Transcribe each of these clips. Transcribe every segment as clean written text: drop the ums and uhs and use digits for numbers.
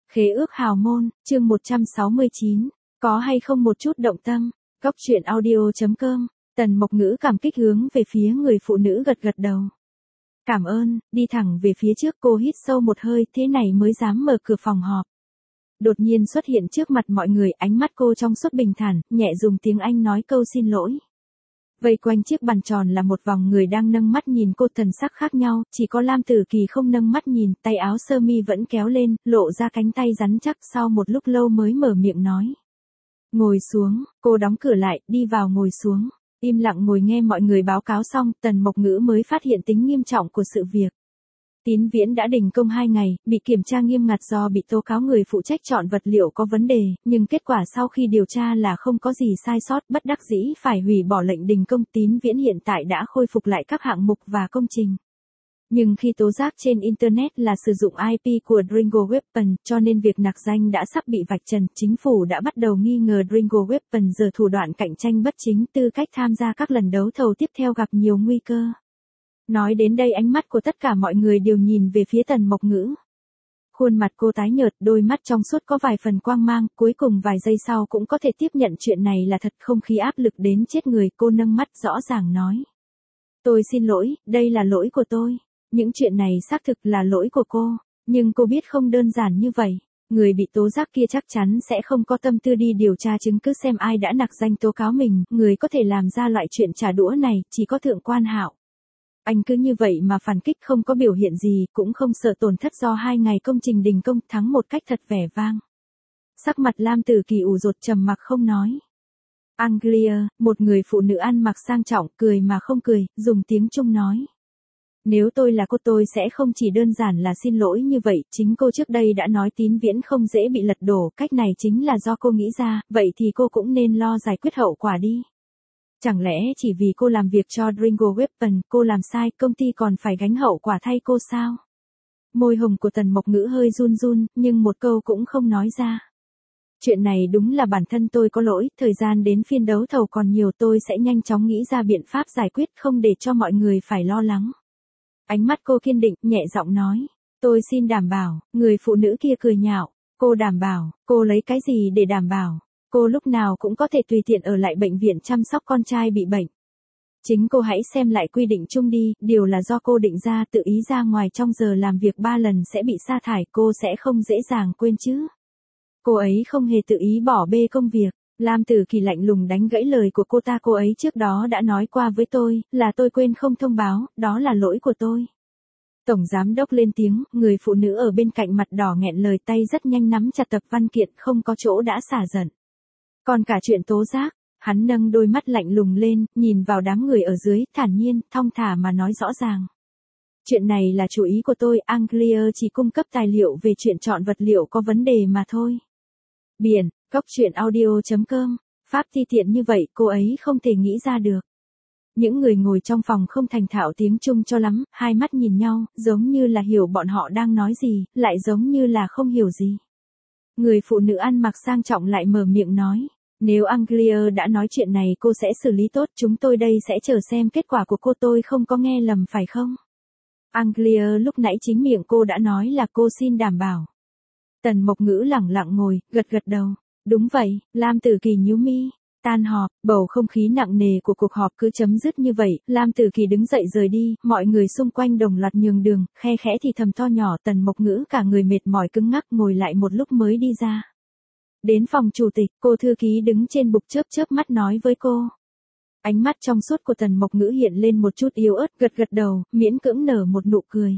Khế ước hào môn, chương 169, có hay không một chút động tâm, góc truyện audio.com, Tần Mộc Ngữ cảm kích hướng về phía người phụ nữ gật gật đầu. Cảm ơn, đi thẳng về phía trước cô hít sâu một hơi thế này mới dám mở cửa phòng họp. Đột nhiên xuất hiện trước mặt mọi người, ánh mắt cô trong suốt bình thản, nhẹ dùng tiếng Anh nói câu xin lỗi. Vây quanh chiếc bàn tròn là một vòng người đang nâng mắt nhìn cô, thần sắc khác nhau, chỉ có Lam Tử Kỳ không nâng mắt nhìn, tay áo sơ mi vẫn kéo lên, lộ ra cánh tay rắn chắc, sau một lúc lâu mới mở miệng nói. Ngồi xuống, cô đóng cửa lại, đi vào ngồi xuống, im lặng ngồi nghe mọi người báo cáo xong, Tần Mộc Ngữ mới phát hiện tính nghiêm trọng của sự việc. Tín Viễn đã đình công 2 ngày, bị kiểm tra nghiêm ngặt do bị tố cáo người phụ trách chọn vật liệu có vấn đề, nhưng kết quả sau khi điều tra là không có gì sai sót, bất đắc dĩ phải hủy bỏ lệnh đình công. Tín Viễn hiện tại đã khôi phục lại các hạng mục và công trình. Nhưng khi tố giác trên Internet là sử dụng IP của Dringo Weapon, cho nên việc nặc danh đã sắp bị vạch trần, chính phủ đã bắt đầu nghi ngờ Dringo Weapon giờ thủ đoạn cạnh tranh bất chính, tư cách tham gia các lần đấu thầu tiếp theo gặp nhiều nguy cơ. Nói đến đây ánh mắt của tất cả mọi người đều nhìn về phía Tần Mộc Ngữ. Khuôn mặt cô tái nhợt, đôi mắt trong suốt có vài phần quang mang, cuối cùng vài giây sau cũng có thể tiếp nhận chuyện này là thật, không khí áp lực đến chết người, cô nâng mắt rõ ràng nói. Tôi xin lỗi, đây là lỗi của tôi. Những chuyện này xác thực là lỗi của cô, nhưng cô biết không đơn giản như vậy. Người bị tố giác kia chắc chắn sẽ không có tâm tư đi điều tra chứng cứ xem ai đã nặc danh tố cáo mình, người có thể làm ra loại chuyện trả đũa này, chỉ có Thượng Quan Hạo. Anh cứ như vậy mà phản kích, không có biểu hiện gì, cũng không sợ tổn thất do 2 ngày công trình đình công, thắng một cách thật vẻ vang. Sắc mặt Lam Tử Kỳ ủ rột, trầm mặc không nói. Anglia, một người phụ nữ ăn mặc sang trọng, cười mà không cười, dùng tiếng Trung nói. Nếu tôi là cô tôi sẽ không chỉ đơn giản là xin lỗi như vậy, chính cô trước đây đã nói Tín Viễn không dễ bị lật đổ, cách này chính là do cô nghĩ ra, vậy thì cô cũng nên lo giải quyết hậu quả đi. Chẳng lẽ chỉ vì cô làm việc cho Dringo Weapon, cô làm sai, công ty còn phải gánh hậu quả thay cô sao? Môi hồng của Tần Mộc Ngữ hơi run run, nhưng một câu cũng không nói ra. Chuyện này đúng là bản thân tôi có lỗi, thời gian đến phiên đấu thầu còn nhiều, tôi sẽ nhanh chóng nghĩ ra biện pháp giải quyết, không để cho mọi người phải lo lắng. Ánh mắt cô kiên định, nhẹ giọng nói. Tôi xin đảm bảo, người phụ nữ kia cười nhạo. Cô đảm bảo, cô lấy cái gì để đảm bảo? Cô lúc nào cũng có thể tùy tiện ở lại bệnh viện chăm sóc con trai bị bệnh. Chính cô hãy xem lại quy định chung đi, điều là do cô định ra, tự ý ra ngoài trong giờ làm việc 3 lần sẽ bị sa thải, cô sẽ không dễ dàng quên chứ. Cô ấy không hề tự ý bỏ bê công việc. Lam Tử Kỳ lạnh lùng đánh gãy lời của cô ta, cô ấy trước đó đã nói qua với tôi, là tôi quên không thông báo, đó là lỗi của tôi. Tổng giám đốc lên tiếng, người phụ nữ ở bên cạnh mặt đỏ nghẹn lời, tay rất nhanh nắm chặt tập văn kiện, không có chỗ đã xả giận. Còn cả chuyện tố giác, hắn nâng đôi mắt lạnh lùng lên, nhìn vào đám người ở dưới, thản nhiên, thong thả mà nói rõ ràng. Chuyện này là chủ ý của tôi, Anglia chỉ cung cấp tài liệu về chuyện chọn vật liệu có vấn đề mà thôi. Biển, góc truyện audio.com, pháp ti tiện như vậy cô ấy không thể nghĩ ra được. Những người ngồi trong phòng không thành thạo tiếng Trung cho lắm, hai mắt nhìn nhau, giống như là hiểu bọn họ đang nói gì, lại giống như là không hiểu gì. Người phụ nữ ăn mặc sang trọng lại mở miệng nói. Nếu Anglia đã nói chuyện này cô sẽ xử lý tốt, chúng tôi đây sẽ chờ xem kết quả của cô, tôi không có nghe lầm phải không? Anglia lúc nãy chính miệng cô đã nói là cô xin đảm bảo. Tần Mộc Ngữ lẳng lặng ngồi, gật gật đầu. Đúng vậy, Lam Tử Kỳ nhíu mi. Tan họp, bầu không khí nặng nề của cuộc họp cứ chấm dứt như vậy, Lam Tử Kỳ đứng dậy rời đi, mọi người xung quanh đồng loạt nhường đường, khe khẽ thì thầm to nhỏ, Tần Mộc Ngữ cả người mệt mỏi cứng ngắc ngồi lại một lúc mới đi ra. Đến phòng chủ tịch, cô thư ký đứng trên bục chớp chớp mắt nói với cô. Ánh mắt trong suốt của Tần Mộc Ngữ hiện lên một chút yếu ớt, gật gật đầu, miễn cưỡng nở một nụ cười.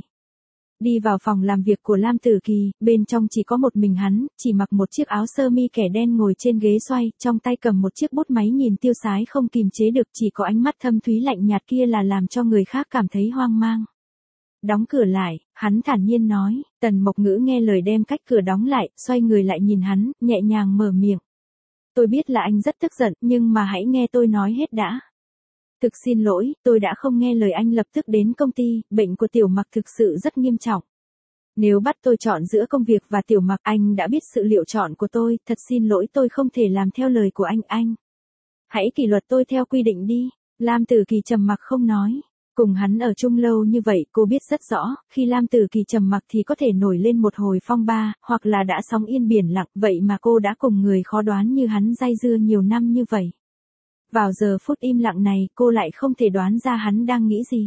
Đi vào phòng làm việc của Lam Tử Kỳ, bên trong chỉ có một mình hắn, chỉ mặc một chiếc áo sơ mi kẻ đen ngồi trên ghế xoay, trong tay cầm một chiếc bút máy nhìn tiêu sái không kìm chế được, chỉ có ánh mắt thâm thúy lạnh nhạt kia là làm cho người khác cảm thấy hoang mang. Đóng cửa lại, hắn thản nhiên nói, Tần Mộc Ngữ nghe lời đem cách cửa đóng lại, xoay người lại nhìn hắn, nhẹ nhàng mở miệng. Tôi biết là anh rất tức giận, nhưng mà hãy nghe tôi nói hết đã. Thực xin lỗi, tôi đã không nghe lời anh lập tức đến công ty, bệnh của Tiểu Mặc thực sự rất nghiêm trọng. Nếu bắt tôi chọn giữa công việc và Tiểu Mặc, anh đã biết sự lựa chọn của tôi, thật xin lỗi tôi không thể làm theo lời của anh. Hãy kỷ luật tôi theo quy định đi. Lam Tử Kỳ trầm mặc không nói. Cùng hắn ở chung lâu như vậy cô biết rất rõ, khi Lam Tử Kỳ trầm mặc thì có thể nổi lên một hồi phong ba, hoặc là đã sóng yên biển lặng, vậy mà cô đã cùng người khó đoán như hắn day dưa nhiều năm như vậy. Vào giờ phút im lặng này cô lại không thể đoán ra hắn đang nghĩ gì.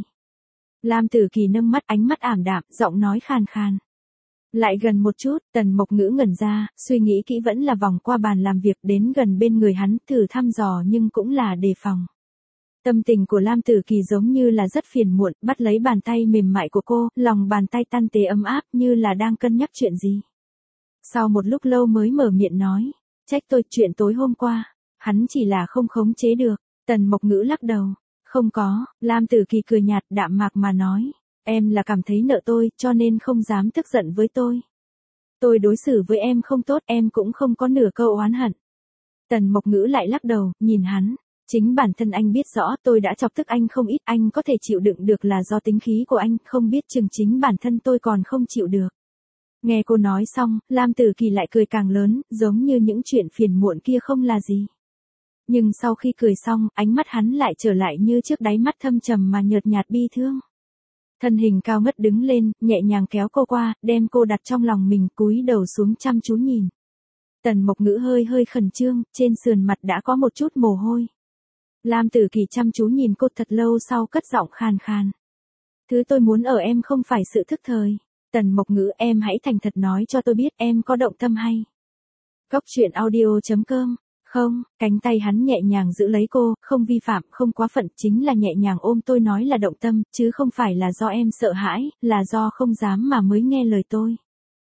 Lam Tử Kỳ nâng mắt, ánh mắt ảm đạm, giọng nói khàn khàn. Lại gần một chút, Tần Mộc Ngữ ngẩn ra, suy nghĩ kỹ vẫn là vòng qua bàn làm việc đến gần bên người hắn, thử thăm dò nhưng cũng là đề phòng. Tâm tình của Lam Tử Kỳ giống như là rất phiền muộn, bắt lấy bàn tay mềm mại của cô, lòng bàn tay tan tế ấm áp như là đang cân nhắc chuyện gì. Sau một lúc lâu mới mở miệng nói, trách tôi chuyện tối hôm qua, hắn chỉ là không khống chế được. Tần Mộc Ngữ lắc đầu, không có. Lam Tử Kỳ cười nhạt đạm mạc mà nói, em là cảm thấy nợ tôi cho nên không dám tức giận với tôi. Tôi đối xử với em không tốt, em cũng không có nửa câu oán hận. Tần Mộc Ngữ lại lắc đầu, nhìn hắn. Chính bản thân anh biết rõ tôi đã chọc tức anh không ít, anh có thể chịu đựng được là do tính khí của anh, không biết chừng chính bản thân tôi còn không chịu được. Nghe cô nói xong, Lam Tử Kỳ lại cười càng lớn, giống như những chuyện phiền muộn kia không là gì. Nhưng sau khi cười xong, ánh mắt hắn lại trở lại như trước, đáy mắt thâm trầm mà nhợt nhạt bi thương. Thân hình cao ngất đứng lên, nhẹ nhàng kéo cô qua, đem cô đặt trong lòng mình, cúi đầu xuống chăm chú nhìn. Tần Mộc Ngữ hơi hơi khẩn trương, trên sườn mặt đã có một chút mồ hôi. Lam Tử Kỳ chăm chú nhìn cô thật lâu sau cất giọng khàn khàn. Thứ tôi muốn ở em không phải sự thức thời. Tần Mộc Ngữ, em hãy thành thật nói cho tôi biết em có động tâm hay. Góc truyện audio.com. Không, cánh tay hắn nhẹ nhàng giữ lấy cô, không vi phạm, không quá phận, chính là nhẹ nhàng ôm tôi nói là động tâm, chứ không phải là do em sợ hãi, là do không dám mà mới nghe lời tôi.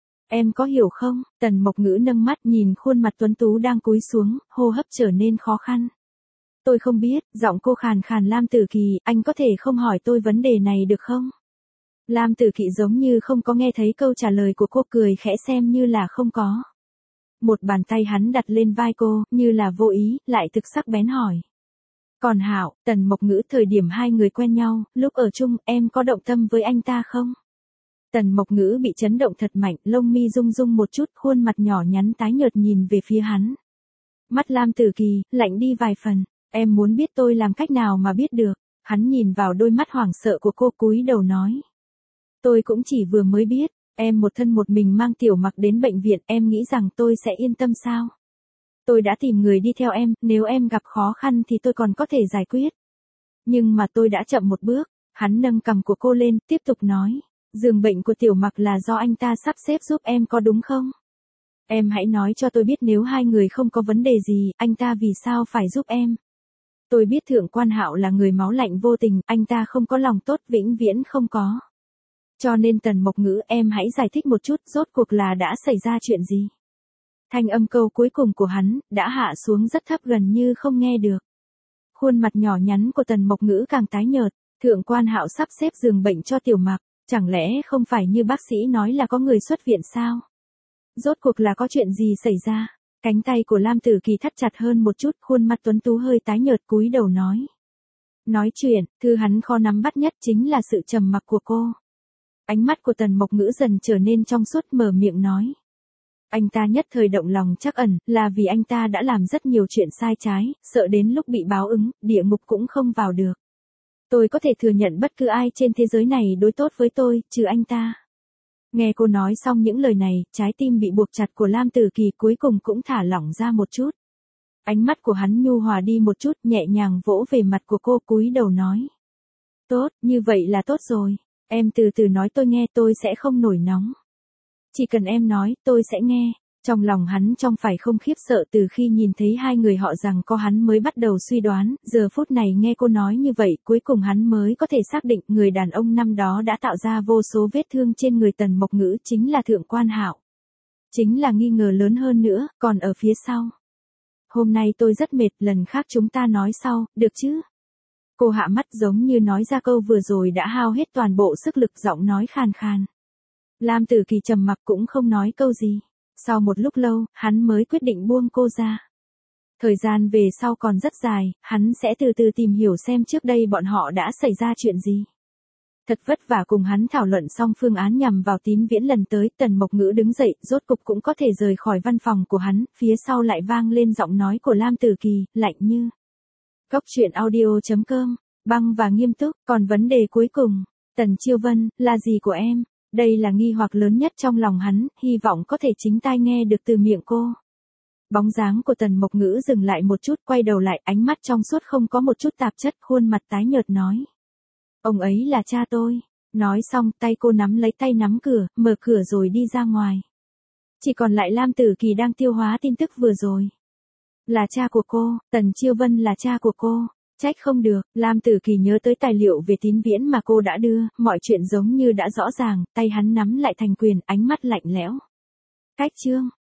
Em có hiểu không? Tần Mộc Ngữ nâng mắt nhìn khuôn mặt tuấn tú đang cúi xuống, hô hấp trở nên khó khăn. Tôi không biết, giọng cô khàn khàn. Lam Tử Kỳ, anh có thể không hỏi tôi vấn đề này được không? Lam Tử Kỳ giống như không có nghe thấy câu trả lời của cô, cười khẽ xem như là không có. Một bàn tay hắn đặt lên vai cô, như là vô ý, lại thực sắc bén hỏi. Còn Hạo, Tần Mộc Ngữ, thời điểm hai người quen nhau, lúc ở chung, em có động tâm với anh ta không? Tần Mộc Ngữ bị chấn động thật mạnh, lông mi rung rung một chút, khuôn mặt nhỏ nhắn tái nhợt nhìn về phía hắn. Mắt Lam Tử Kỳ, lạnh đi vài phần. Em muốn biết tôi làm cách nào mà biết được. Hắn nhìn vào đôi mắt hoảng sợ của cô, cúi đầu nói. Tôi cũng chỉ vừa mới biết, em một thân một mình mang Tiểu Mặc đến bệnh viện, em nghĩ rằng tôi sẽ yên tâm sao? Tôi đã tìm người đi theo em, nếu em gặp khó khăn thì tôi còn có thể giải quyết. Nhưng mà tôi đã chậm một bước. Hắn nâng cằm của cô lên, tiếp tục nói. Giường bệnh của Tiểu Mặc là do anh ta sắp xếp giúp em có đúng không? Em hãy nói cho tôi biết nếu hai người không có vấn đề gì, anh ta vì sao phải giúp em? Tôi biết Thượng Quan Hạo là người máu lạnh vô tình, anh ta không có lòng tốt, vĩnh viễn không có. Cho nên Tần Mộc Ngữ, em hãy giải thích một chút, rốt cuộc là đã xảy ra chuyện gì? Thanh âm câu cuối cùng của hắn, đã hạ xuống rất thấp gần như không nghe được. Khuôn mặt nhỏ nhắn của Tần Mộc Ngữ càng tái nhợt, Thượng Quan Hạo sắp xếp giường bệnh cho Tiểu Mặc, chẳng lẽ không phải như bác sĩ nói là có người xuất viện sao? Rốt cuộc là có chuyện gì xảy ra? Cánh tay của Lam Tử Kỳ thắt chặt hơn một chút, khuôn mặt tuấn tú hơi tái nhợt, cúi đầu nói. Nói chuyện, thứ hắn khó nắm bắt nhất chính là sự trầm mặc của cô. Ánh mắt của Tần Mộc Ngữ dần trở nên trong suốt, mở miệng nói. Anh ta nhất thời động lòng trắc ẩn, là vì anh ta đã làm rất nhiều chuyện sai trái, sợ đến lúc bị báo ứng, địa ngục cũng không vào được. Tôi có thể thừa nhận bất cứ ai trên thế giới này đối tốt với tôi, trừ anh ta. Nghe cô nói xong những lời này, trái tim bị buộc chặt của Lam Tử Kỳ cuối cùng cũng thả lỏng ra một chút. Ánh mắt của hắn nhu hòa đi một chút, nhẹ nhàng vỗ về mặt của cô, cúi đầu nói. Tốt, như vậy là tốt rồi. Em từ từ nói tôi nghe, tôi sẽ không nổi nóng. Chỉ cần em nói, tôi sẽ nghe. Trong lòng hắn trong phải không khiếp sợ, từ khi nhìn thấy hai người họ rằng có hắn mới bắt đầu suy đoán, giờ phút này nghe cô nói như vậy, cuối cùng hắn mới có thể xác định người đàn ông năm đó đã tạo ra vô số vết thương trên người Tần Mộc Ngữ chính là Thượng Quan Hạo. Chính là nghi ngờ lớn hơn nữa, còn ở phía sau. Hôm nay tôi rất mệt, lần khác chúng ta nói sau, được chứ? Cô hạ mắt giống như nói ra câu vừa rồi đã hao hết toàn bộ sức lực, giọng nói khàn khàn. Lam Tử Kỳ trầm mặc cũng không nói câu gì. Sau một lúc lâu, hắn mới quyết định buông cô ra. Thời gian về sau còn rất dài, hắn sẽ từ từ tìm hiểu xem trước đây bọn họ đã xảy ra chuyện gì. Thật vất vả cùng hắn thảo luận xong phương án nhằm vào Tín Viễn lần tới, Tần Mộc Ngữ đứng dậy, rốt cục cũng có thể rời khỏi văn phòng của hắn, phía sau lại vang lên giọng nói của Lam Tử Kỳ, lạnh như. Góc truyện audio.com Băng và nghiêm túc, còn vấn đề cuối cùng. Tần Chiêu Vân, là gì của em? Đây là nghi hoặc lớn nhất trong lòng hắn, hy vọng có thể chính tai nghe được từ miệng cô. Bóng dáng của Tần Mộc Ngữ dừng lại một chút, quay đầu lại, ánh mắt trong suốt không có một chút tạp chất, khuôn mặt tái nhợt nói. Ông ấy là cha tôi. Nói xong, tay cô nắm lấy tay nắm cửa, mở cửa rồi đi ra ngoài. Chỉ còn lại Lam Tử Kỳ đang tiêu hóa tin tức vừa rồi. Là cha của cô, Tần Chiêu Vân là cha của cô. Trách không được, Lam Tử Kỳ nhớ tới tài liệu về Tín Viễn mà cô đã đưa, mọi chuyện giống như đã rõ ràng, tay hắn nắm lại thành quyền, ánh mắt lạnh lẽo. Cách chương